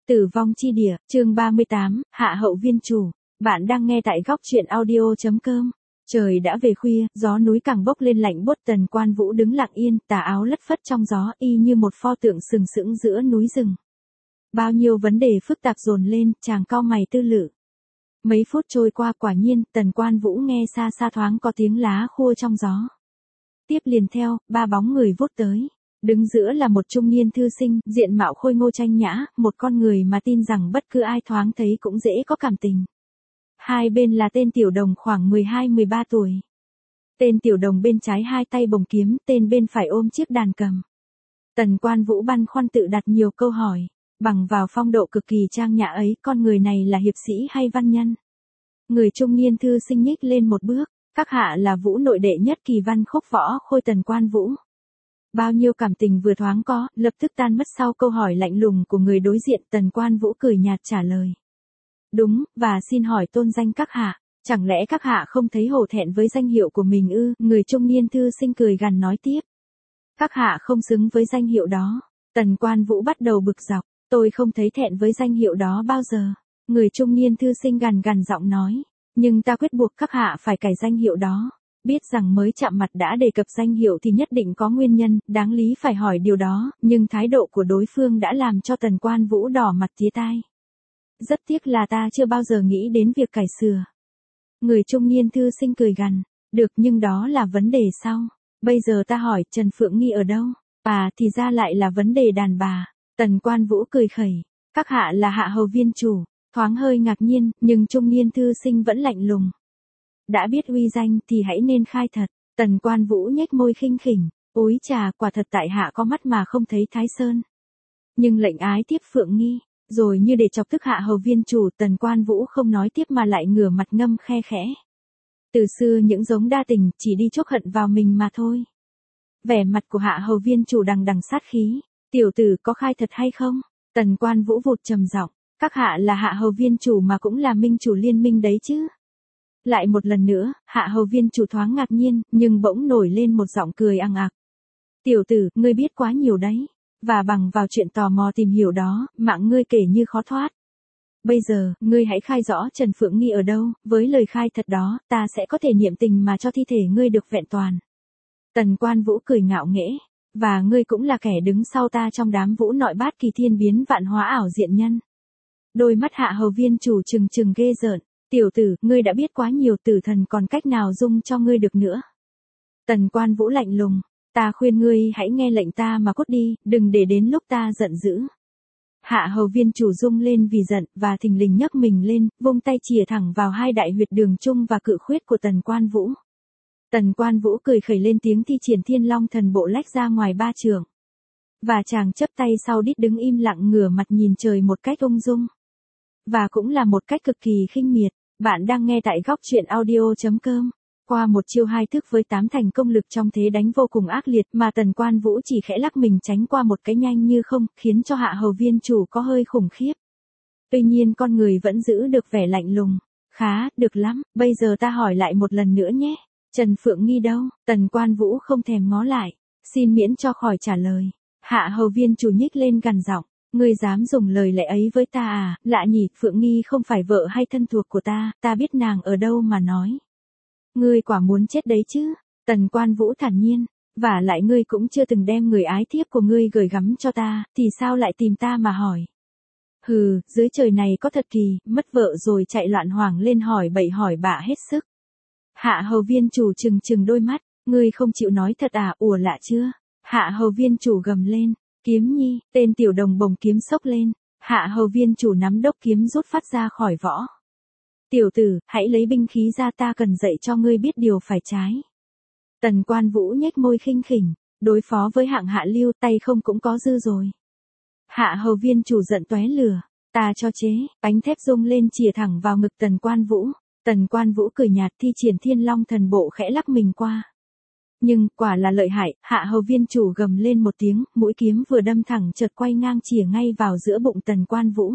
Tử vong chi địa, chương 38, Hạ hậu viên chủ. Bạn đang nghe tại góc truyện audio.com. Trời đã về khuya, gió núi càng bốc lên lạnh buốt. Tần Quan Vũ đứng lặng yên, tà áo lất phất trong gió, y như một pho tượng sừng sững giữa núi rừng. Bao nhiêu vấn đề phức tạp dồn lên, chàng cau mày tư lự. Mấy phút trôi qua, quả nhiên, Tần Quan Vũ nghe xa xa thoáng có tiếng lá khua trong gió. Tiếp liền theo, ba bóng người vút tới. Đứng giữa là một trung niên thư sinh, diện mạo khôi ngô tranh nhã, một con người mà tin rằng bất cứ ai thoáng thấy cũng dễ có cảm tình. Hai bên là tên tiểu đồng khoảng 12-13 tuổi. Tên tiểu đồng bên trái hai tay bồng kiếm, tên bên phải ôm chiếc đàn cầm. Tần Quan Vũ băn khoăn tự đặt nhiều câu hỏi. Bằng vào phong độ cực kỳ trang nhã ấy, con người này là hiệp sĩ hay văn nhân? Người trung niên thư sinh nhích lên một bước. Các hạ là Vũ nội đệ nhất kỳ văn khúc võ khôi Tần Quan Vũ. Bao nhiêu cảm tình vừa thoáng có, lập tức tan mất sau câu hỏi lạnh lùng của người đối diện. Tần Quan Vũ cười nhạt trả lời. Đúng, và xin hỏi tôn danh các hạ, chẳng lẽ các hạ không thấy hổ thẹn với danh hiệu của mình ư? Người trung niên thư sinh cười gằn nói tiếp. Các hạ không xứng với danh hiệu đó. Tần Quan Vũ bắt đầu bực dọc, tôi không thấy thẹn với danh hiệu đó bao giờ. Người trung niên thư sinh gằn giọng nói, nhưng ta quyết buộc các hạ phải cải danh hiệu đó. Biết rằng mới chạm mặt đã đề cập danh hiệu thì nhất định có nguyên nhân, đáng lý phải hỏi điều đó, nhưng thái độ của đối phương đã làm cho Tần Quan Vũ đỏ mặt tía tai. Rất tiếc là ta chưa bao giờ nghĩ đến việc cải sửa. Người trung niên thư sinh cười gằn, được, nhưng đó là vấn đề sau. Bây giờ ta hỏi Trần Phượng Nghi ở đâu? À, thì ra lại là vấn đề đàn bà. Tần Quan Vũ cười khẩy, các hạ là Hạ hầu viên chủ. Thoáng hơi ngạc nhiên, nhưng trung niên thư sinh vẫn lạnh lùng. Đã biết uy danh thì hãy nên khai thật. Tần Quan Vũ nhếch môi khinh khỉnh, úi trà, quả thật tại hạ có mắt mà không thấy Thái Sơn. Nhưng lệnh ái tiếp Phượng Nghi, rồi như để chọc tức Hạ hầu viên chủ, Tần Quan Vũ không nói tiếp mà lại ngửa mặt ngâm khe khẽ. Từ xưa những giống đa tình chỉ đi chuốc hận vào mình mà thôi. Vẻ mặt của Hạ hầu viên chủ đằng đằng sát khí. Tiểu tử có khai thật hay không? Tần Quan Vũ vụt trầm giọng, các hạ là Hạ hầu viên chủ mà cũng là minh chủ liên minh đấy chứ. Lại một lần nữa, Hạ hầu viên chủ thoáng ngạc nhiên, nhưng bỗng nổi lên một giọng cười ằng ặc. Tiểu tử, ngươi biết quá nhiều đấy. Và bằng vào chuyện tò mò tìm hiểu đó, mạng ngươi kể như khó thoát. Bây giờ, ngươi hãy khai rõ Trần Phượng Nghi ở đâu, với lời khai thật đó, ta sẽ có thể niệm tình mà cho thi thể ngươi được vẹn toàn. Tần Quan Vũ cười ngạo nghễ, và ngươi cũng là kẻ đứng sau ta trong đám vũ nội bát kỳ thiên biến vạn hóa ảo diện nhân. Đôi mắt Hạ hầu viên chủ trừng ghê rợn. Tiểu tử, ngươi đã biết quá nhiều, tử thần còn cách nào dung cho ngươi được nữa. Tần Quan Vũ lạnh lùng, ta khuyên ngươi hãy nghe lệnh ta mà cút đi, đừng để đến lúc ta giận dữ. Hạ hầu viên chủ rung lên vì giận, và thình lình nhấc mình lên, vung tay chìa thẳng vào hai đại huyệt đường trung và cự khuyết của Tần Quan Vũ. Tần Quan Vũ cười khẩy lên tiếng thi triển Thiên Long thần bộ lách ra ngoài ba trường. Và chàng chấp tay sau đít đứng im lặng ngửa mặt nhìn trời một cách ung dung. Và cũng là một cách cực kỳ khinh miệt. Bạn đang nghe tại góc truyện audio.com. Qua một chiêu hai thức với 8 thành công lực trong thế đánh vô cùng ác liệt mà Tần Quan Vũ chỉ khẽ lắc mình tránh qua một cái nhanh như không, khiến cho Hạ hầu viên chủ có hơi khủng khiếp. Tuy nhiên con người vẫn giữ được vẻ lạnh lùng. Khá, được lắm, bây giờ ta hỏi lại một lần nữa nhé. Trần Phượng Nghi đâu? Tần Quan Vũ không thèm ngó lại. Xin miễn cho khỏi trả lời. Hạ hầu viên chủ nhích lên gằn giọng. Ngươi dám dùng lời lẽ ấy với ta à? Lạ nhỉ, Phượng Nghi không phải vợ hay thân thuộc của ta biết nàng ở đâu mà nói. Ngươi quả muốn chết đấy chứ? Tần Quan Vũ thản nhiên, vả lại ngươi cũng chưa từng đem người ái thiếp của ngươi gửi gắm cho ta, thì sao lại tìm ta mà hỏi? Hừ, dưới trời này có thật kỳ, mất vợ rồi chạy loạn hoảng lên hỏi bậy hỏi bạ hết sức. Hạ hầu viên chủ trừng đôi mắt, ngươi không chịu nói thật à? Ủa lạ chưa? Hạ hầu viên chủ gầm lên. Kiếm nhi, tên tiểu đồng bồng kiếm xốc lên. Hạ hầu viên chủ nắm đốc kiếm rút phát ra khỏi võ. Tiểu tử, hãy lấy binh khí ra, ta cần dạy cho ngươi biết điều phải trái. Tần Quan Vũ nhếch môi khinh khỉnh, đối phó với hạng hạ lưu tay không cũng có dư rồi. Hạ hầu viên chủ giận tóe lửa, ta cho chế, bánh thép rung lên chìa thẳng vào ngực Tần Quan Vũ. Tần Quan Vũ cười nhạt thi triển Thiên Long thần bộ khẽ lắc mình qua. Nhưng, quả là lợi hại, Hạ hầu viên chủ gầm lên một tiếng, mũi kiếm vừa đâm thẳng chợt quay ngang chìa ngay vào giữa bụng Tần Quan Vũ.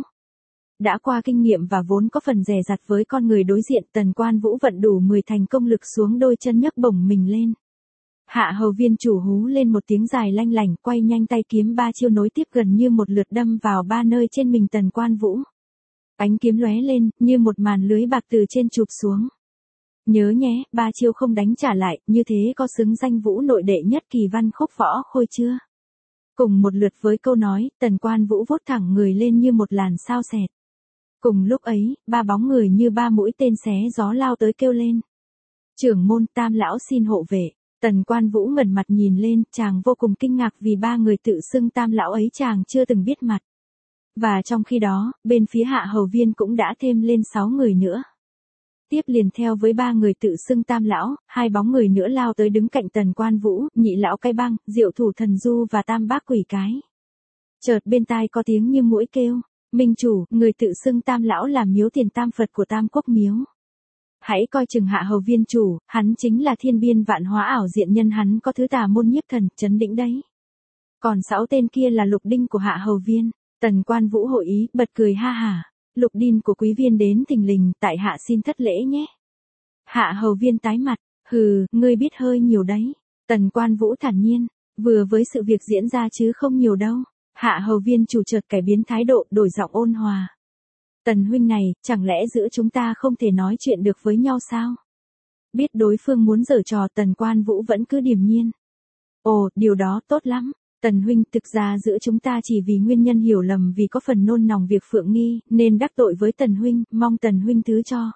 Đã qua kinh nghiệm và vốn có phần dè dặt với con người đối diện, Tần Quan Vũ vận đủ 10 thành công lực xuống đôi chân nhấc bổng mình lên. Hạ hầu viên chủ hú lên một tiếng dài lanh lảnh, quay nhanh tay kiếm ba chiêu nối tiếp gần như một lượt đâm vào ba nơi trên mình Tần Quan Vũ. Ánh kiếm lóe lên, như một màn lưới bạc từ trên chụp xuống. Nhớ nhé, ba chiêu không đánh trả lại, như thế có xứng danh Vũ nội đệ nhất kỳ văn khúc võ khôi chưa? Cùng một lượt với câu nói, Tần Quan Vũ vút thẳng người lên như một làn sao xẹt. Cùng lúc ấy, ba bóng người như ba mũi tên xé gió lao tới kêu lên. Trưởng môn Tam lão xin hộ vệ. Tần Quan Vũ ngẩng mặt nhìn lên, chàng vô cùng kinh ngạc vì ba người tự xưng Tam lão ấy chàng chưa từng biết mặt. Và trong khi đó, bên phía Hạ Hầu Viên cũng đã thêm lên 6 người nữa. Tiếp liền theo với ba người tự xưng Tam lão, hai bóng người nữa lao tới đứng cạnh Tần Quan Vũ, Nhị lão Cái Băng, Diệu thủ thần du và Tam bác quỷ cái. Chợt bên tai có tiếng như muỗi kêu, Minh chủ, người tự xưng Tam lão là miếu tiền Tam Phật của Tam Quốc miếu. Hãy coi chừng Hạ Hầu Viên chủ, hắn chính là thiên biên vạn hóa ảo diện nhân, hắn có thứ tà môn nhiếp thần, chấn đỉnh đấy. Còn 6 tên kia là lục đinh của Hạ Hầu Viên. Tần Quan Vũ hội ý, bật cười ha hả. Lục đinh của quý viên đến thình lình, tại hạ xin thất lễ nhé. Hạ Hầu Viên tái mặt, hừ, ngươi biết hơi nhiều đấy. Tần Quan Vũ thản nhiên, vừa với sự việc diễn ra chứ không nhiều đâu. Hạ Hầu Viên chủ chợt cải biến thái độ, đổi giọng ôn hòa. Tần huynh này, chẳng lẽ giữa chúng ta không thể nói chuyện được với nhau sao? Biết đối phương muốn giở trò, Tần Quan Vũ vẫn cứ điềm nhiên. Ồ, điều đó tốt lắm. Tần huynh, thực ra giữa chúng ta chỉ vì nguyên nhân hiểu lầm, vì có phần nôn nòng việc Phượng Nghi, nên đắc tội với Tần huynh, mong Tần huynh thứ cho.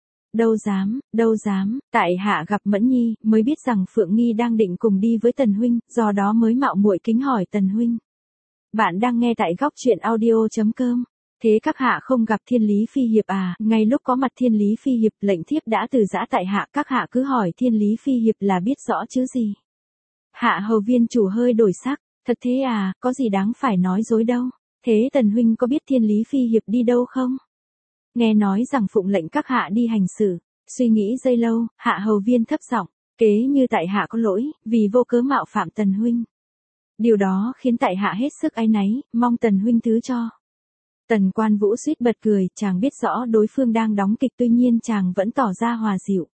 Đâu dám, tại hạ gặp Mẫn Nhi, mới biết rằng Phượng Nghi đang định cùng đi với Tần huynh, do đó mới mạo muội kính hỏi Tần huynh. Bạn đang nghe tại góc truyện audio.com. Thế các hạ không gặp Thiên Lý Phi Hiệp à? Ngay lúc có mặt Thiên Lý Phi Hiệp, lệnh thiếp đã từ giã tại hạ, các hạ cứ hỏi Thiên Lý Phi Hiệp là biết rõ chứ gì. Hạ Hầu Viên chủ hơi đổi sắc, thật thế à, có gì đáng phải nói dối đâu. Thế Tần huynh có biết Thiên Lý Phi Hiệp đi đâu không? Nghe nói rằng phụng lệnh các hạ đi hành xử. Suy nghĩ giây lâu, Hạ Hầu Viên thấp giọng, kế như tại hạ có lỗi, vì vô cớ mạo phạm Tần huynh. Điều đó khiến tại hạ hết sức áy náy, mong Tần huynh thứ cho. Tần Quan Vũ suýt bật cười, chàng biết rõ đối phương đang đóng kịch, tuy nhiên chàng vẫn tỏ ra hòa dịu.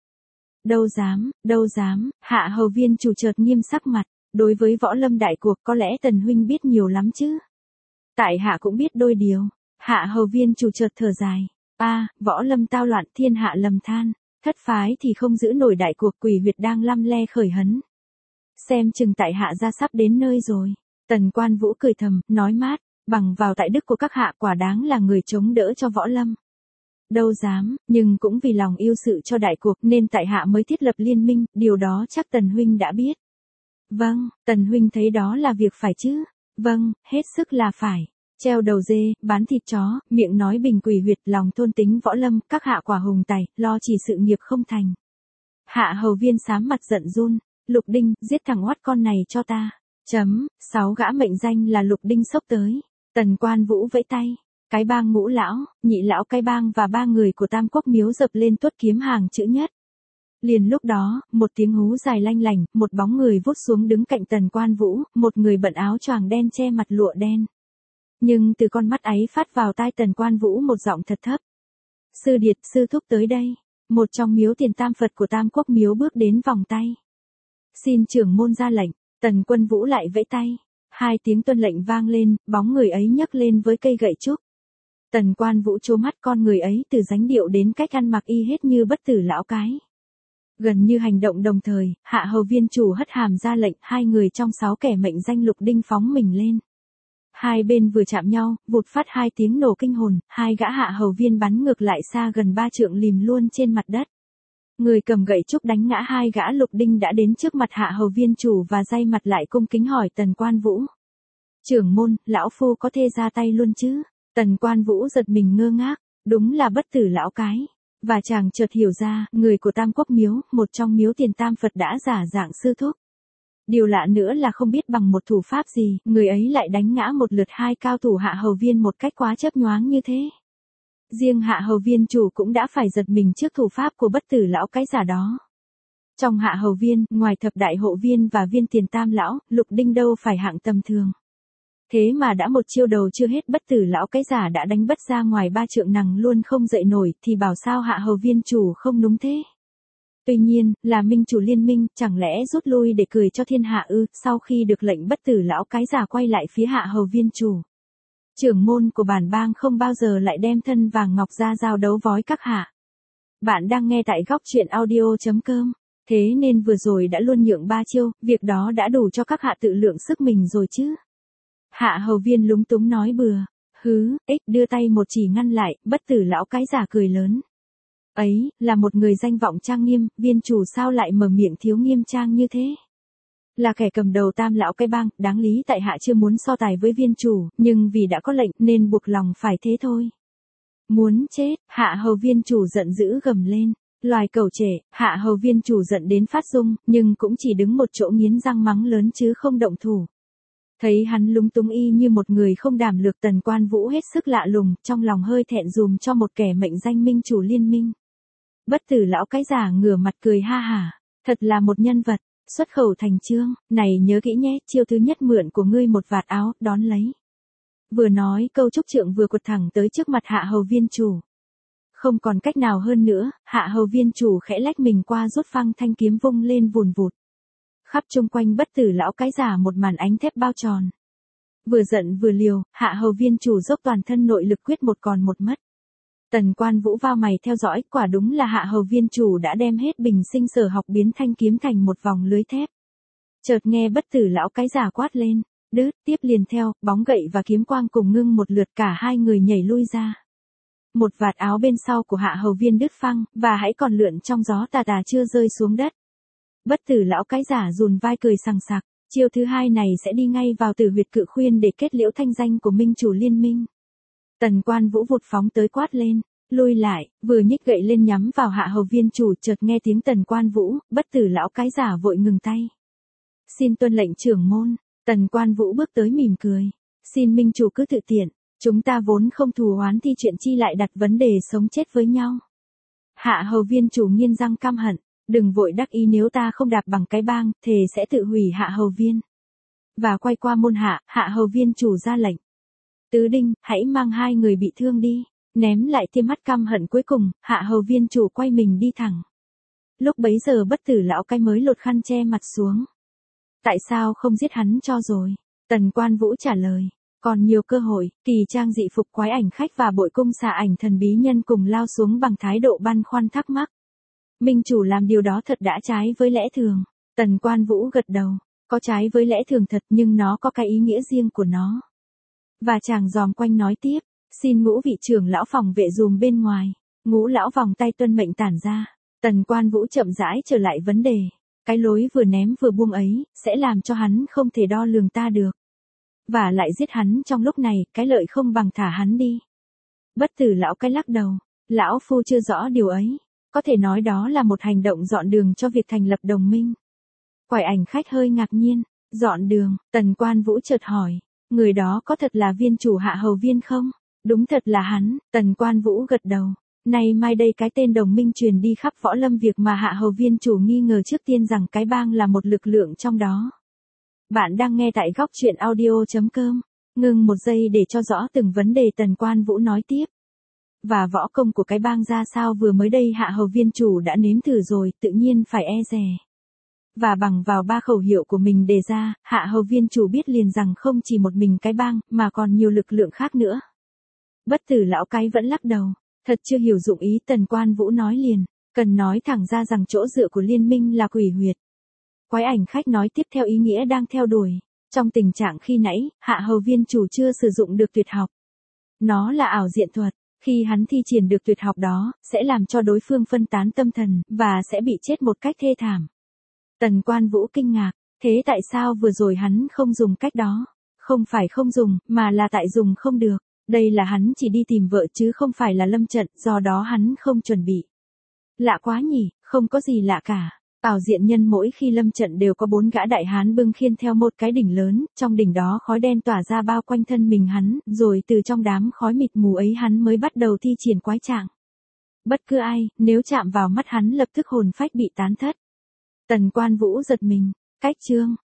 Đâu dám, Hạ Hầu Viên chủ chợt nghiêm sắc mặt, đối với võ lâm đại cuộc có lẽ Tần huynh biết nhiều lắm chứ. Tại hạ cũng biết đôi điều. Hạ Hầu Viên chủ chợt thở dài, võ lâm tao loạn, thiên hạ lầm than, thất phái thì không giữ nổi đại cuộc, quỷ huyệt đang lăm le khởi hấn. Xem chừng tại hạ ra sắp đến nơi rồi. Tần Quan Vũ cười thầm, nói mát, bằng vào tại đức của các hạ quả đáng là người chống đỡ cho võ lâm. Đâu dám, nhưng cũng vì lòng yêu sự cho đại cuộc nên tại hạ mới thiết lập liên minh, điều đó chắc Tần huynh đã biết. Vâng, Tần huynh thấy đó là việc phải chứ. Vâng, hết sức là phải. Treo đầu dê, bán thịt chó, miệng nói bình quỷ huyệt, lòng thôn tính võ lâm, các hạ quả hùng tài, lo chỉ sự nghiệp không thành. Hạ Hầu Viên xám mặt giận run, Lục Đinh, giết thằng oát con này cho ta. 6 gã mệnh danh là Lục Đinh xốc tới. Tần Quan Vũ vẫy tay. Cái Bang Ngũ lão, Nhị lão Cái Bang và 3 người của Tam Quốc miếu dập lên tuốt kiếm hàng chữ nhất. Liền lúc đó, một tiếng hú dài lanh lảnh, một bóng người vút xuống đứng cạnh Tần Quan Vũ, một người bận áo choàng đen che mặt lụa đen. Nhưng từ con mắt ấy phát vào tai Tần Quan Vũ một giọng thật thấp. Sư điệt, sư thúc tới đây. Một trong miếu tiền Tam Phật của Tam Quốc miếu bước đến vòng tay. Xin trưởng môn ra lệnh. Tần Quân Vũ lại vẫy tay. 2 tiếng tuân lệnh vang lên, bóng người ấy nhấc lên với cây gậy trúc. Tần Quan Vũ trố mắt, con người ấy từ dáng điệu đến cách ăn mặc y hết như Bất Tử lão cái. Gần như hành động đồng thời, Hạ Hầu Viên chủ hất hàm ra lệnh, 2 người trong 6 kẻ mệnh danh Lục Đinh phóng mình lên. Hai bên vừa chạm nhau, vụt phát 2 tiếng nổ kinh hồn, 2 gã Hạ Hầu Viên bắn ngược lại xa gần 3 trượng lìm luôn trên mặt đất. Người cầm gậy trúc đánh ngã 2 gã Lục Đinh đã đến trước mặt Hạ Hầu Viên chủ và day mặt lại cung kính hỏi Tần Quan Vũ. Trưởng môn, lão phu có thể ra tay luôn chứ? Tần Quan Vũ giật mình ngơ ngác, đúng là Bất Tử lão cái. Và chàng chợt hiểu ra, người của Tam Quốc miếu, một trong miếu tiền Tam Phật đã giả dạng sư thúc. Điều lạ nữa là không biết bằng một thủ pháp gì, người ấy lại đánh ngã một lượt 2 cao thủ Hạ Hầu Viên một cách quá chớp nhoáng như thế. Riêng Hạ Hầu Viên chủ cũng đã phải giật mình trước thủ pháp của Bất Tử lão cái giả đó. Trong Hạ Hầu Viên, ngoài Thập Đại Hộ Viên và Viên Tiền Tam lão, Lục Đinh đâu phải hạng tầm thường. Thế mà đã một chiêu đầu chưa hết, Bất Tử lão cái giả đã đánh bất ra ngoài 3 trượng nằng luôn không dậy nổi, thì bảo sao Hạ Hầu Viên chủ không núng thế. Tuy nhiên, là minh chủ liên minh, chẳng lẽ rút lui để cười cho thiên hạ ư? Sau khi được lệnh bất tử lão cái giả quay lại phía Hạ Hầu Viên chủ. Trưởng môn của bản bang không bao giờ lại đem thân vàng ngọc ra giao đấu vói các hạ. Bạn đang nghe tại góc truyện audio.com. Thế nên vừa rồi đã luôn nhượng 3 chiêu, việc đó đã đủ cho các hạ tự lượng sức mình rồi chứ. Hạ Hầu Viên lúng túng nói bừa. Hứ, đưa tay một chỉ ngăn lại, bất tử lão cái giả cười lớn. Ấy, là một người danh vọng trang nghiêm, viên chủ sao lại mở miệng thiếu nghiêm trang như thế? Là kẻ cầm đầu tam lão cái bang, đáng lý tại hạ chưa muốn so tài với viên chủ, nhưng vì đã có lệnh nên buộc lòng phải thế thôi. Muốn chết, Hạ Hầu Viên chủ giận dữ gầm lên. Loài cẩu trẻ, Hạ Hầu Viên chủ giận đến phát rung, nhưng cũng chỉ đứng một chỗ nghiến răng mắng lớn chứ không động thủ. Thấy hắn lúng túng y như một người không đảm lược, Tần Quan Vũ hết sức lạ lùng, trong lòng hơi thẹn dùm cho một kẻ mệnh danh minh chủ liên minh. Bất tử lão cái giả ngửa mặt cười ha hả, thật là một nhân vật, xuất khẩu thành chương, này nhớ kỹ nhé, chiêu thứ nhất mượn của ngươi một vạt áo, đón lấy. Vừa nói câu trúc trượng vừa quật thẳng tới trước mặt Hạ Hầu Viên chủ. Không còn cách nào hơn nữa, Hạ Hầu Viên chủ khẽ lách mình qua rút phăng thanh kiếm vung lên vùn vụt. Khắp chung quanh bất tử lão cái giả một màn ánh thép bao tròn. Vừa giận vừa liều, Hạ Hầu Viên chủ dốc toàn thân nội lực quyết một còn một mất. Tần Quan Vũ vao mày theo dõi, quả đúng là Hạ Hầu Viên chủ đã đem hết bình sinh sở học biến thanh kiếm thành một vòng lưới thép. Chợt nghe bất tử lão cái giả quát lên, đứt, tiếp liền theo, bóng gậy và kiếm quang cùng ngưng một lượt, cả hai người nhảy lui ra. Một vạt áo bên sau của Hạ Hầu Viên đứt phăng, và hãy còn lượn trong gió tà tà chưa rơi xuống đất. Bất tử lão cái giả rùn vai cười sằng sặc, chiêu thứ hai này sẽ đi ngay vào tử huyệt cự khuyên để kết liễu thanh danh của minh chủ liên minh. Tần Quan Vũ vụt phóng tới quát lên, lui lại, vừa nhích gậy lên nhắm vào Hạ Hầu Viên chủ, chợt nghe tiếng Tần Quan Vũ, bất tử lão cái giả vội ngừng tay. Xin tuân lệnh trưởng môn. Tần Quan Vũ bước tới mỉm cười. Xin minh chủ cứ tự tiện, chúng ta vốn không thù oán thì chuyện chi lại đặt vấn đề sống chết với nhau. Hạ Hầu Viên chủ nghiến răng căm hận, đừng vội đắc ý, nếu ta không đạp bằng cái bang, thề sẽ tự hủy Hạ Hầu Viên. Và quay qua môn hạ, Hạ Hầu Viên chủ ra lệnh. Tứ Đinh, hãy mang hai người bị thương đi. Ném lại tia mắt căm hận cuối cùng, Hạ Hầu Viên chủ quay mình đi thẳng. Lúc bấy giờ bất tử lão cái mới lột khăn che mặt xuống. Tại sao không giết hắn cho rồi? Tần Quan Vũ trả lời. Còn nhiều cơ hội, kỳ trang dị phục quái ảnh khách và bội cung xà ảnh thần bí nhân cùng lao xuống bằng thái độ băn khoăn thắc mắc. Minh chủ làm điều đó thật đã trái với lẽ thường. Tần Quan Vũ gật đầu. Có trái với lẽ thường thật, nhưng nó có cái ý nghĩa riêng của nó. Và chàng giòm quanh nói tiếp. Xin Ngũ vị trưởng lão phòng vệ dùm bên ngoài. Ngũ lão vòng tay tuân mệnh tản ra. Tần Quan Vũ chậm rãi trở lại vấn đề. Cái lối vừa ném vừa buông ấy, sẽ làm cho hắn không thể đo lường ta được. Và lại giết hắn trong lúc này, cái lợi không bằng thả hắn đi. Bất tử lão cái lắc đầu. Lão phu chưa rõ điều ấy. Có thể nói đó là một hành động dọn đường cho việc thành lập đồng minh. Quải ảnh khách hơi ngạc nhiên. Dọn đường, Tần Quan Vũ chợt hỏi. Người đó có thật là viên chủ Hạ Hầu Viên không? Đúng thật là hắn, Tần Quan Vũ gật đầu. Nay mai đây cái tên đồng minh truyền đi khắp võ lâm, việc mà Hạ Hầu Viên chủ nghi ngờ trước tiên rằng cái bang là một lực lượng trong đó. Bạn đang nghe tại góc truyện audio.com. Ngừng một giây để cho rõ từng vấn đề, Tần Quan Vũ nói tiếp. Và võ công của cái bang ra sao vừa mới đây Hạ Hầu Viên chủ đã nếm thử rồi, tự nhiên phải e dè. Và bằng vào 3 khẩu hiệu của mình đề ra, Hạ Hầu Viên chủ biết liền rằng không chỉ một mình cái bang, mà còn nhiều lực lượng khác nữa. Bất tử lão cái vẫn lắc đầu, thật chưa hiểu dụng ý. Tần Quan Vũ nói liền, cần nói thẳng ra rằng chỗ dựa của liên minh là quỷ huyệt. Quái ảnh khách nói tiếp theo ý nghĩa đang theo đuổi. Trong tình trạng khi nãy, Hạ Hầu Viên chủ chưa sử dụng được tuyệt học. Nó là ảo diện thuật, khi hắn thi triển được tuyệt học đó, sẽ làm cho đối phương phân tán tâm thần, và sẽ bị chết một cách thê thảm. Tần Quan Vũ kinh ngạc, thế tại sao vừa rồi hắn không dùng cách đó? Không phải không dùng, mà là tại dùng không được. Đây là hắn chỉ đi tìm vợ chứ không phải là lâm trận, do đó hắn không chuẩn bị. Lạ quá nhỉ, không có gì lạ cả. Ảo diện nhân mỗi khi lâm trận đều có 4 gã đại hán bưng khiên theo một cái đỉnh lớn, trong đỉnh đó khói đen tỏa ra bao quanh thân mình hắn, rồi từ trong đám khói mịt mù ấy hắn mới bắt đầu thi triển quái trạng. Bất cứ ai, nếu chạm vào mắt hắn lập tức hồn phách bị tán thất. Tần Quan Vũ giật mình, cách chương,